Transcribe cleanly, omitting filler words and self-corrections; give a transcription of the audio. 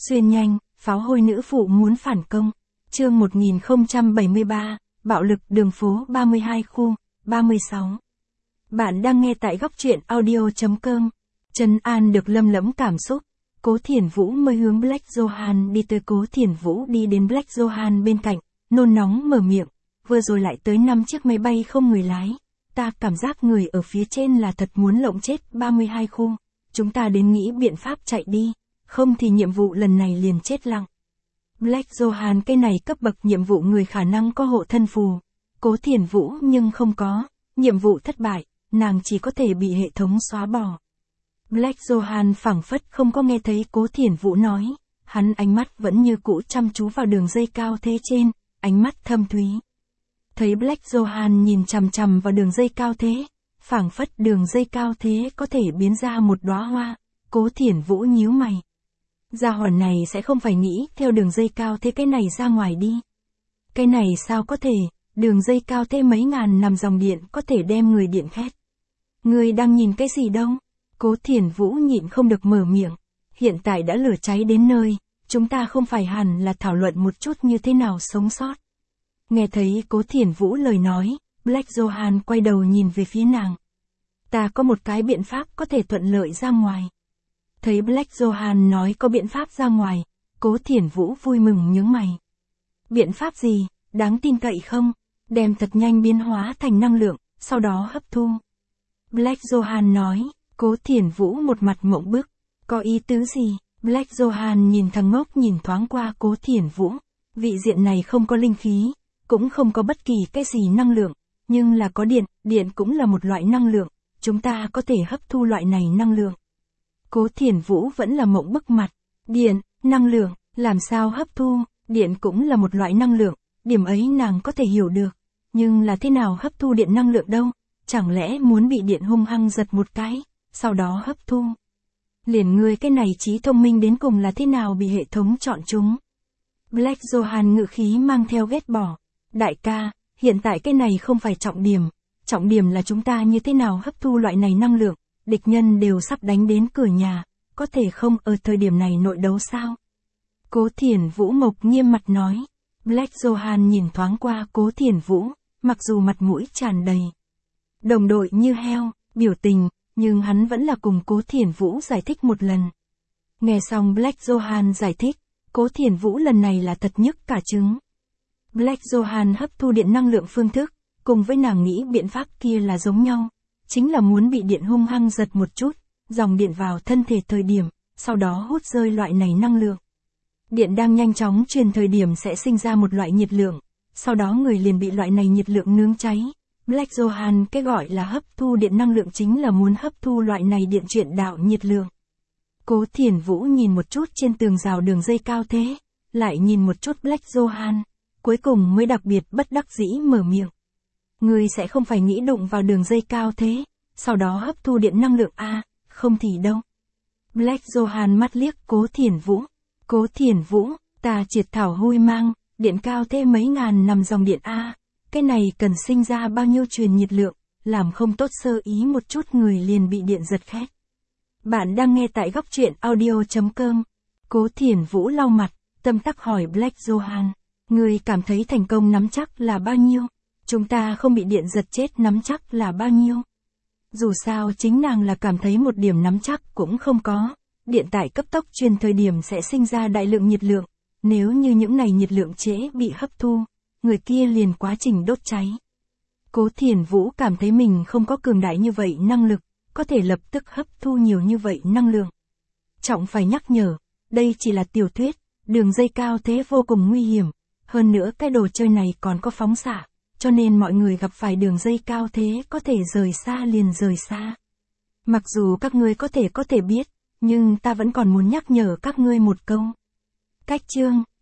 Xuyên nhanh, pháo hôi nữ phụ muốn phản công. Chương 1073, bạo lực đường phố 32 khu, 36. Bạn đang nghe tại góc truyện audio.com. Trấn an được lâm lẫm cảm xúc, Cố Thiển Vũ mới hướng Black Johan đi tới. Cố Thiển Vũ đi đến Black Johan bên cạnh, nôn nóng mở miệng. Vừa rồi lại tới 5 chiếc máy bay không người lái. Ta cảm giác người ở phía trên là thật muốn lộng chết 32 khu. Chúng ta đến nghĩ biện pháp chạy đi, không thì nhiệm vụ lần này liền chết lặng. Black Johan cái này cấp bậc nhiệm vụ người khả năng có hộ thân phù. Cố Thiển Vũ nhưng không có, nhiệm vụ thất bại, nàng chỉ có thể bị hệ thống xóa bỏ. Black Johan phảng phất không có nghe thấy Cố Thiển Vũ nói, hắn ánh mắt vẫn như cũ chăm chú vào đường dây cao thế trên, ánh mắt thâm thúy. Thấy Black Johan nhìn chằm chằm vào đường dây cao thế, phảng phất đường dây cao thế có thể biến ra một đóa hoa, Cố Thiển Vũ nhíu mày. Gia hỏa này sẽ không phải nghĩ theo đường dây cao thế cái này ra ngoài đi. Cái này sao có thể, đường dây cao thế mấy ngàn năm dòng điện có thể đem người điện khét. Người đang nhìn cái gì đâu? Cố Thiển Vũ nhịn không được mở miệng. Hiện tại đã lửa cháy đến nơi, chúng ta không phải hẳn là thảo luận một chút như thế nào sống sót. Nghe thấy Cố Thiển Vũ lời nói, Black Johan quay đầu nhìn về phía nàng. Ta có một cái biện pháp có thể thuận lợi ra ngoài. Thấy Black Johan nói có biện pháp ra ngoài, Cố Thiển Vũ vui mừng nhướng mày. Biện pháp gì, đáng tin cậy không? Đem thật nhanh biến hóa thành năng lượng, sau đó hấp thu. Black Johan nói, Cố Thiển Vũ một mặt mộng bức. Có ý tứ gì? Black Johan nhìn thằng ngốc nhìn thoáng qua Cố Thiển Vũ. Vị diện này không có linh khí, cũng không có bất kỳ cái gì năng lượng, nhưng là có điện, điện cũng là một loại năng lượng, chúng ta có thể hấp thu loại này năng lượng. Cố Thiển Vũ vẫn là mộng bức mặt. Điện, năng lượng, làm sao hấp thu, điện cũng là một loại năng lượng, điểm ấy nàng có thể hiểu được. Nhưng là thế nào hấp thu điện năng lượng đâu, chẳng lẽ muốn bị điện hung hăng giật một cái, sau đó hấp thu. Liền ngươi cái này trí thông minh đến cùng là thế nào bị hệ thống chọn chúng. Black Johan ngữ khí mang theo ghét bỏ. Đại ca, hiện tại cái này không phải trọng điểm là chúng ta như thế nào hấp thu loại này năng lượng. Địch nhân đều sắp đánh đến cửa nhà, có thể không ở thời điểm này nội đấu sao? Cố Thiển Vũ mộc nghiêm mặt nói. Black Johan nhìn thoáng qua Cố Thiển Vũ, mặc dù mặt mũi tràn đầy đồng đội như heo, biểu tình, nhưng hắn vẫn là cùng Cố Thiển Vũ giải thích một lần. Nghe xong Black Johan giải thích, Cố Thiển Vũ lần này là thật nhức cả trứng. Black Johan hấp thu điện năng lượng phương thức, cùng với nàng nghĩ biện pháp kia là giống nhau. Chính là muốn bị điện hung hăng giật một chút, dòng điện vào thân thể thời điểm, sau đó hút rơi loại này năng lượng. Điện đang nhanh chóng truyền thời điểm sẽ sinh ra một loại nhiệt lượng, sau đó người liền bị loại này nhiệt lượng nướng cháy. Black Johan cái gọi là hấp thu điện năng lượng chính là muốn hấp thu loại này điện chuyển đạo nhiệt lượng. Cố Thiển Vũ nhìn một chút trên tường rào đường dây cao thế, lại nhìn một chút Black Johan, cuối cùng mới đặc biệt bất đắc dĩ mở miệng. Ngươi sẽ không phải nghĩ đụng vào đường dây cao thế, sau đó hấp thu điện năng lượng a, không thì đâu. Black Johan mắt liếc Cố Thiển Vũ. Cố Thiển Vũ, ta triệt thảo hôi mang, điện cao thế mấy ngàn năm dòng điện a, cái này cần sinh ra bao nhiêu truyền nhiệt lượng, làm không tốt sơ ý một chút người liền bị điện giật khét. Bạn đang nghe tại góc truyện audio.com. Cố Thiển Vũ lau mặt, tâm tắc hỏi Black Johan, ngươi cảm thấy thành công nắm chắc là bao nhiêu? Chúng ta không bị điện giật chết nắm chắc là bao nhiêu? Dù sao chính nàng là cảm thấy một điểm nắm chắc cũng không có. Điện tải cấp tốc truyền thời điểm sẽ sinh ra đại lượng nhiệt lượng. Nếu như những này nhiệt lượng trễ bị hấp thu, người kia liền quá trình đốt cháy. Cố Thiển Vũ cảm thấy mình không có cường đại như vậy năng lực, có thể lập tức hấp thu nhiều như vậy năng lượng. Trọng phải nhắc nhở, đây chỉ là tiểu thuyết, đường dây cao thế vô cùng nguy hiểm. Hơn nữa cái đồ chơi này còn có phóng xạ. Cho nên mọi người gặp phải đường dây cao thế có thể rời xa liền rời xa. Mặc dù các ngươi có thể biết, nhưng ta vẫn còn muốn nhắc nhở các ngươi một câu. Cách chương